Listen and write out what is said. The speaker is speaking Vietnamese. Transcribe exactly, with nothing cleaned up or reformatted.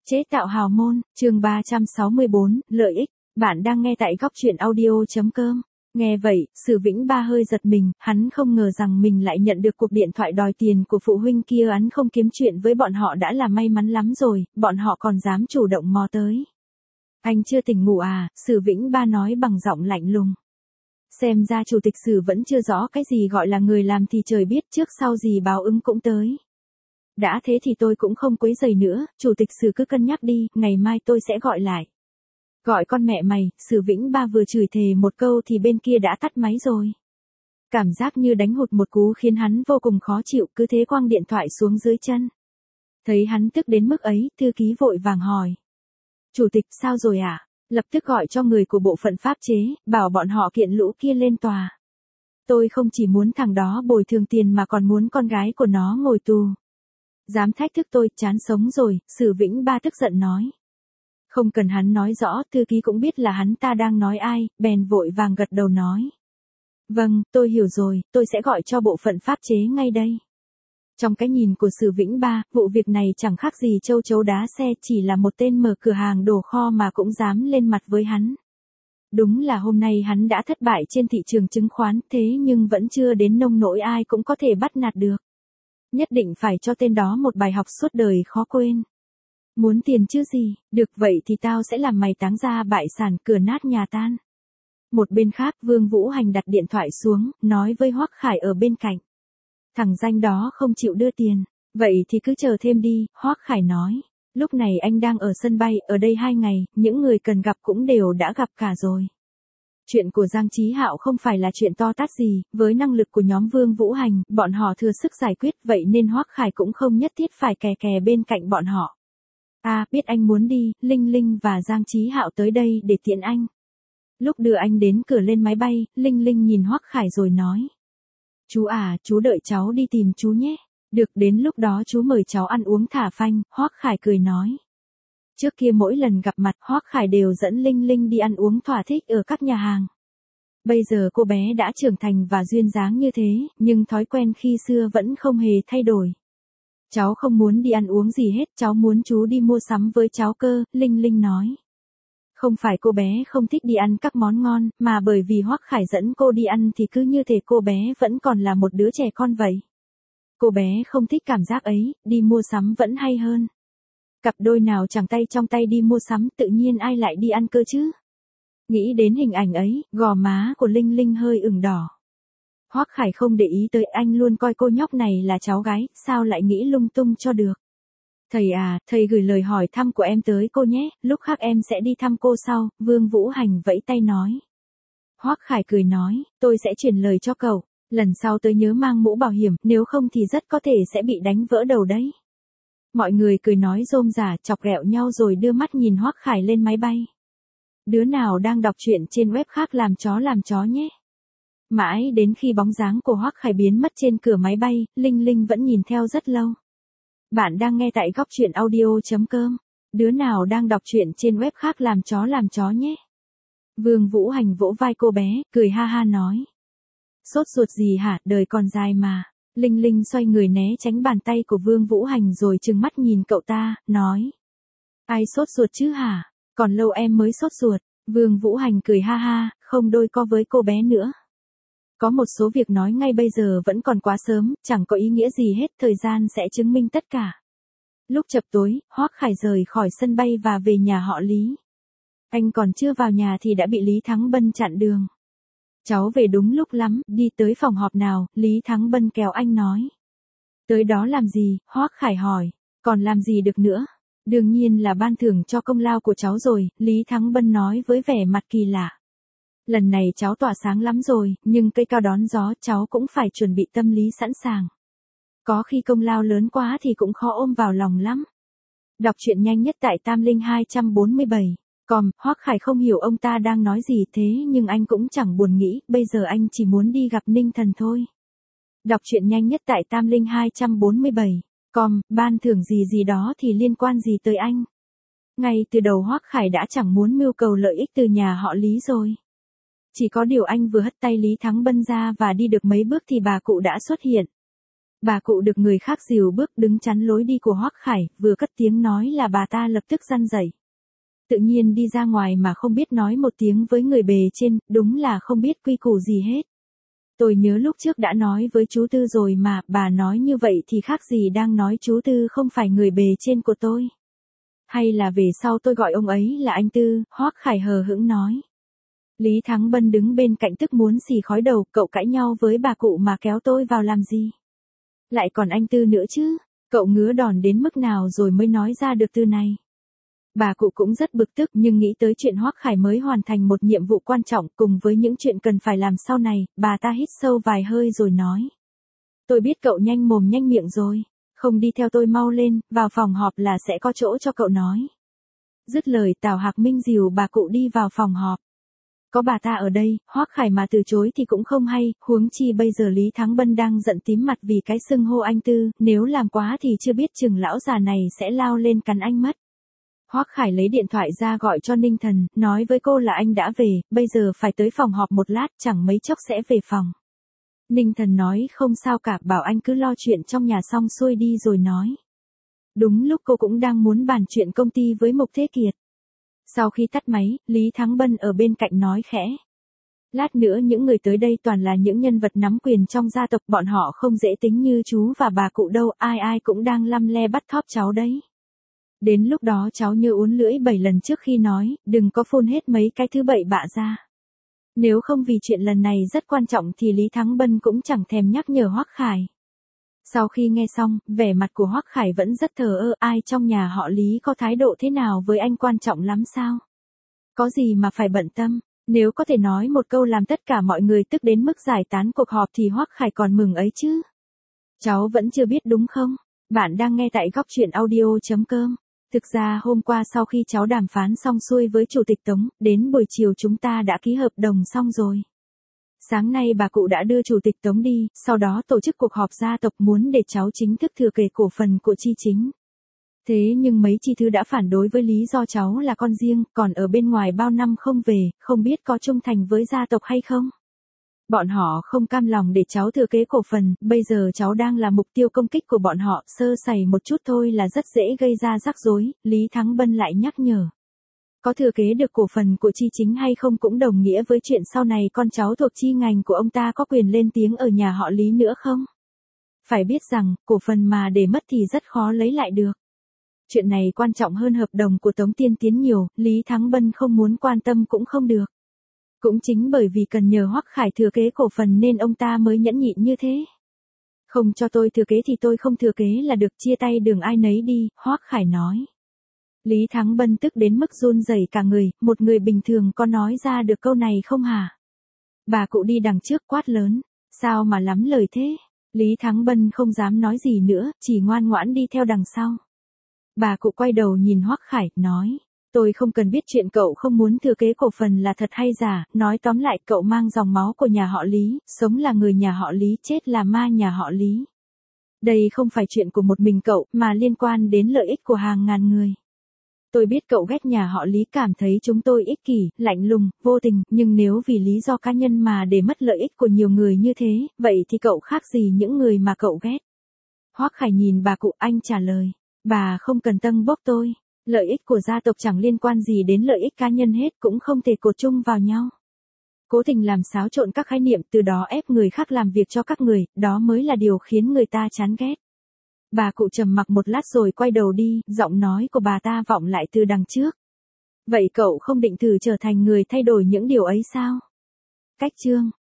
Chế tạo hào môn, chương ba trăm sáu mươi bốn, lợi ích. Bạn đang nghe tại góc truyện audio.com. Nghe vậy, Sử Vĩnh Ba hơi giật mình, hắn không ngờ rằng mình lại nhận được cuộc điện thoại đòi tiền của phụ huynh kia. Hắn không kiếm chuyện với bọn họ đã là may mắn lắm rồi, bọn họ còn dám chủ động mò tới. Anh chưa tỉnh ngủ à? Sử Vĩnh Ba nói bằng giọng lạnh lùng. Xem ra chủ tịch Sử vẫn chưa rõ cái gì gọi là người làm thì trời biết, trước sau gì báo ứng cũng tới. Đã thế thì tôi cũng không quấy rầy nữa, chủ tịch Sử cứ cân nhắc đi, ngày mai tôi sẽ gọi lại. Gọi con mẹ mày, Sử Vĩnh Ba vừa chửi thề một câu thì bên kia đã tắt máy rồi. Cảm giác như đánh hụt một cú khiến hắn vô cùng khó chịu, cứ thế quăng điện thoại xuống dưới chân. Thấy hắn tức đến mức ấy, thư ký vội vàng hỏi. Chủ tịch sao rồi ạ? À? Lập tức gọi cho người của bộ phận pháp chế, bảo bọn họ kiện lũ kia lên tòa. Tôi không chỉ muốn thằng đó bồi thường tiền mà còn muốn con gái của nó ngồi tù. Dám thách thức tôi, chán sống rồi, Sử Vĩnh Ba tức giận nói. Không cần hắn nói rõ, thư ký cũng biết là hắn ta đang nói ai, bèn vội vàng gật đầu nói. Vâng, tôi hiểu rồi, tôi sẽ gọi cho bộ phận pháp chế ngay đây. Trong cái nhìn của Sử Vĩnh Ba, vụ việc này chẳng khác gì châu chấu đá xe, chỉ là một tên mở cửa hàng đồ kho mà cũng dám lên mặt với hắn. Đúng là hôm nay hắn đã thất bại trên thị trường chứng khoán, thế nhưng vẫn chưa đến nông nỗi ai cũng có thể bắt nạt được. Nhất định phải cho tên đó một bài học suốt đời khó quên. Muốn tiền chứ gì, được vậy thì tao sẽ làm mày táng ra bại sản, cửa nát nhà tan. Một bên khác, Vương Vũ Hành đặt điện thoại xuống, nói với Hoắc Khải ở bên cạnh. Thằng danh đó không chịu đưa tiền, vậy thì cứ chờ thêm đi, Hoắc Khải nói. Lúc này anh đang ở sân bay, ở đây hai ngày, những người cần gặp cũng đều đã gặp cả rồi. Chuyện của Giang Chí Hạo không phải là chuyện to tát gì, với năng lực của nhóm Vương Vũ Hành, bọn họ thừa sức giải quyết, vậy nên Hoắc Khải cũng không nhất thiết phải kè kè bên cạnh bọn họ. À, biết anh muốn đi, Linh Linh và Giang Chí Hạo tới đây để tiện anh. Lúc đưa anh đến cửa lên máy bay, Linh Linh nhìn Hoắc Khải rồi nói. Chú à, chú đợi cháu đi tìm chú nhé. Được, đến lúc đó chú mời cháu ăn uống thả phanh, Hoắc Khải cười nói. Trước kia mỗi lần gặp mặt, Hoắc Khải đều dẫn Linh Linh đi ăn uống thỏa thích ở các nhà hàng. Bây giờ cô bé đã trưởng thành và duyên dáng như thế, nhưng thói quen khi xưa vẫn không hề thay đổi. Cháu không muốn đi ăn uống gì hết, cháu muốn chú đi mua sắm với cháu cơ, Linh Linh nói. Không phải cô bé không thích đi ăn các món ngon, mà bởi vì Hoắc Khải dẫn cô đi ăn thì cứ như thể cô bé vẫn còn là một đứa trẻ con vậy. Cô bé không thích cảm giác ấy, đi mua sắm vẫn hay hơn. Cặp đôi nào chẳng tay trong tay đi mua sắm, tự nhiên ai lại đi ăn cơ chứ? Nghĩ đến hình ảnh ấy, gò má của Linh Linh hơi ửng đỏ. Hoắc Khải không để ý tới, anh luôn coi cô nhóc này là cháu gái, sao lại nghĩ lung tung cho được. Thầy à, thầy gửi lời hỏi thăm của em tới cô nhé, lúc khác em sẽ đi thăm cô sau, Vương Vũ Hành vẫy tay nói. Hoắc Khải cười nói, tôi sẽ chuyển lời cho cậu, lần sau tôi nhớ mang mũ bảo hiểm, nếu không thì rất có thể sẽ bị đánh vỡ đầu đấy. Mọi người cười nói rôm rả, chọc ghẹo nhau rồi đưa mắt nhìn Hoắc Khải lên máy bay. Đứa nào đang đọc truyện trên web khác làm chó làm chó nhé. Mãi đến khi bóng dáng của Hoắc Khải biến mất trên cửa máy bay, Linh Linh vẫn nhìn theo rất lâu. Bạn đang nghe tại góc truyện audio.com. Đứa nào đang đọc truyện trên web khác làm chó làm chó nhé. Vương Vũ Hành vỗ vai cô bé, cười ha ha nói. Sốt ruột gì hả, đời còn dài mà. Linh Linh xoay người né tránh bàn tay của Vương Vũ Hành rồi trừng mắt nhìn cậu ta, nói. Ai sốt ruột chứ hả? Còn lâu em mới sốt ruột. Vương Vũ Hành cười ha ha, không đôi co với cô bé nữa. Có một số việc nói ngay bây giờ vẫn còn quá sớm, chẳng có ý nghĩa gì hết, thời gian sẽ chứng minh tất cả. Lúc chập tối, Hoắc Khải rời khỏi sân bay và về nhà họ Lý. Anh còn chưa vào nhà thì đã bị Lý Thắng Bân chặn đường. Cháu về đúng lúc lắm, đi tới phòng họp nào, Lý Thắng Bân kéo anh nói. Tới đó làm gì, Hoắc Khải hỏi, còn làm gì được nữa? Đương nhiên là ban thưởng cho công lao của cháu rồi, Lý Thắng Bân nói với vẻ mặt kỳ lạ. Lần này cháu tỏa sáng lắm rồi, nhưng cây cao đón gió cháu cũng phải chuẩn bị tâm lý sẵn sàng. Có khi công lao lớn quá thì cũng khó ôm vào lòng lắm. Đọc truyện nhanh nhất tại Tam Linh hai bốn bảy. Com, Hoắc Khải không hiểu ông ta đang nói gì thế nhưng anh cũng chẳng buồn nghĩ, bây giờ anh chỉ muốn đi gặp Ninh Thần thôi. Đọc truyện nhanh nhất tại Tam Linh hai bốn bảy. Com, ban thưởng gì gì đó thì liên quan gì tới anh. Ngay từ đầu Hoắc Khải đã chẳng muốn mưu cầu lợi ích từ nhà họ Lý rồi. Chỉ có điều anh vừa hất tay Lý Thắng Bân ra và đi được mấy bước thì bà cụ đã xuất hiện. Bà cụ được người khác dìu bước đứng chắn lối đi của Hoắc Khải, vừa cất tiếng nói là bà ta lập tức răn dậy. Tự nhiên đi ra ngoài mà không biết nói một tiếng với người bề trên, đúng là không biết quy củ gì hết. Tôi nhớ lúc trước đã nói với chú Tư rồi mà, bà nói như vậy thì khác gì đang nói chú Tư không phải người bề trên của tôi. Hay là về sau tôi gọi ông ấy là anh Tư, Hoắc Khải hờ hững nói. Lý Thắng Bân đứng bên cạnh tức muốn xì khói đầu, cậu cãi nhau với bà cụ mà kéo tôi vào làm gì? Lại còn anh Tư nữa chứ, cậu ngứa đòn đến mức nào rồi mới nói ra được từ này. Bà cụ cũng rất bực tức nhưng nghĩ tới chuyện Hoắc Khải mới hoàn thành một nhiệm vụ quan trọng cùng với những chuyện cần phải làm sau này, bà ta hít sâu vài hơi rồi nói. Tôi biết cậu nhanh mồm nhanh miệng rồi, không đi theo tôi mau lên, vào phòng họp là sẽ có chỗ cho cậu nói. Dứt lời Tào Hạc Minh dìu bà cụ đi vào phòng họp. Có bà ta ở đây, Hoắc Khải mà từ chối thì cũng không hay, huống chi bây giờ Lý Thắng Bân đang giận tím mặt vì cái xưng hô anh Tư, nếu làm quá thì chưa biết chừng lão già này sẽ lao lên cắn anh mất. Hoắc Khải lấy điện thoại ra gọi cho Ninh Thần, nói với cô là anh đã về, bây giờ phải tới phòng họp một lát, chẳng mấy chốc sẽ về phòng. Ninh Thần nói không sao cả, bảo anh cứ lo chuyện trong nhà xong xuôi đi rồi nói. Đúng lúc cô cũng đang muốn bàn chuyện công ty với Mục Thế Kiệt. Sau khi tắt máy, Lý Thắng Bân ở bên cạnh nói khẽ. Lát nữa những người tới đây toàn là những nhân vật nắm quyền trong gia tộc, bọn họ không dễ tính như chú và bà cụ đâu, ai ai cũng đang lăm le bắt thóp cháu đấy. Đến lúc đó cháu như uốn lưỡi bảy lần trước khi nói, đừng có phun hết mấy cái thứ bậy bạ ra. Nếu không vì chuyện lần này rất quan trọng thì Lý Thắng Bân cũng chẳng thèm nhắc nhở Hoắc Khải. Sau khi nghe xong, vẻ mặt của Hoắc Khải vẫn rất thờ ơ, ai trong nhà họ Lý có thái độ thế nào với anh quan trọng lắm sao? Có gì mà phải bận tâm, nếu có thể nói một câu làm tất cả mọi người tức đến mức giải tán cuộc họp thì Hoắc Khải còn mừng ấy chứ. Cháu vẫn chưa biết đúng không? Bạn đang nghe tại góc truyện audio chấm com. Thực ra hôm qua sau khi cháu đàm phán xong xuôi với Chủ tịch Tống, đến buổi chiều chúng ta đã ký hợp đồng xong rồi. Sáng nay bà cụ đã đưa Chủ tịch Tống đi, sau đó tổ chức cuộc họp gia tộc muốn để cháu chính thức thừa kế cổ phần của Chi Chính. Thế nhưng mấy chi thư đã phản đối với lý do cháu là con riêng, còn ở bên ngoài bao năm không về, không biết có trung thành với gia tộc hay không. Bọn họ không cam lòng để cháu thừa kế cổ phần, bây giờ cháu đang là mục tiêu công kích của bọn họ, sơ sẩy một chút thôi là rất dễ gây ra rắc rối, Lý Thắng Bân lại nhắc nhở. Có thừa kế được cổ phần của Chi Chính hay không cũng đồng nghĩa với chuyện sau này con cháu thuộc chi ngành của ông ta có quyền lên tiếng ở nhà họ Lý nữa không? Phải biết rằng, cổ phần mà để mất thì rất khó lấy lại được. Chuyện này quan trọng hơn hợp đồng của Tống Tiên Tiến nhiều, Lý Thắng Bân không muốn quan tâm cũng không được. Cũng chính bởi vì cần nhờ Hoắc Khải thừa kế cổ phần nên ông ta mới nhẫn nhịn như thế. Không cho tôi thừa kế thì tôi không thừa kế là được, chia tay đường ai nấy đi, Hoắc Khải nói. Lý Thắng Bân tức đến mức run rẩy cả người, một người bình thường có nói ra được câu này không hả? Bà cụ đi đằng trước quát lớn, sao mà lắm lời thế? Lý Thắng Bân không dám nói gì nữa, chỉ ngoan ngoãn đi theo đằng sau. Bà cụ quay đầu nhìn Hoắc Khải, nói, tôi không cần biết chuyện cậu không muốn thừa kế cổ phần là thật hay giả, nói tóm lại cậu mang dòng máu của nhà họ Lý, sống là người nhà họ Lý, chết là ma nhà họ Lý. Đây không phải chuyện của một mình cậu, mà liên quan đến lợi ích của hàng ngàn người. Tôi biết cậu ghét nhà họ Lý, cảm thấy chúng tôi ích kỷ, lạnh lùng, vô tình, nhưng nếu vì lý do cá nhân mà để mất lợi ích của nhiều người như thế, vậy thì cậu khác gì những người mà cậu ghét. Hoắc Khải nhìn bà cụ, anh trả lời, bà không cần tâng bốc tôi, lợi ích của gia tộc chẳng liên quan gì đến lợi ích cá nhân hết, cũng không thể cột chung vào nhau. Cố tình làm xáo trộn các khái niệm, từ đó ép người khác làm việc cho các người, đó mới là điều khiến người ta chán ghét. Bà cụ trầm mặc một lát rồi quay đầu đi, giọng nói của bà ta vọng lại từ đằng trước. Vậy cậu không định thử trở thành người thay đổi những điều ấy sao? Cách chương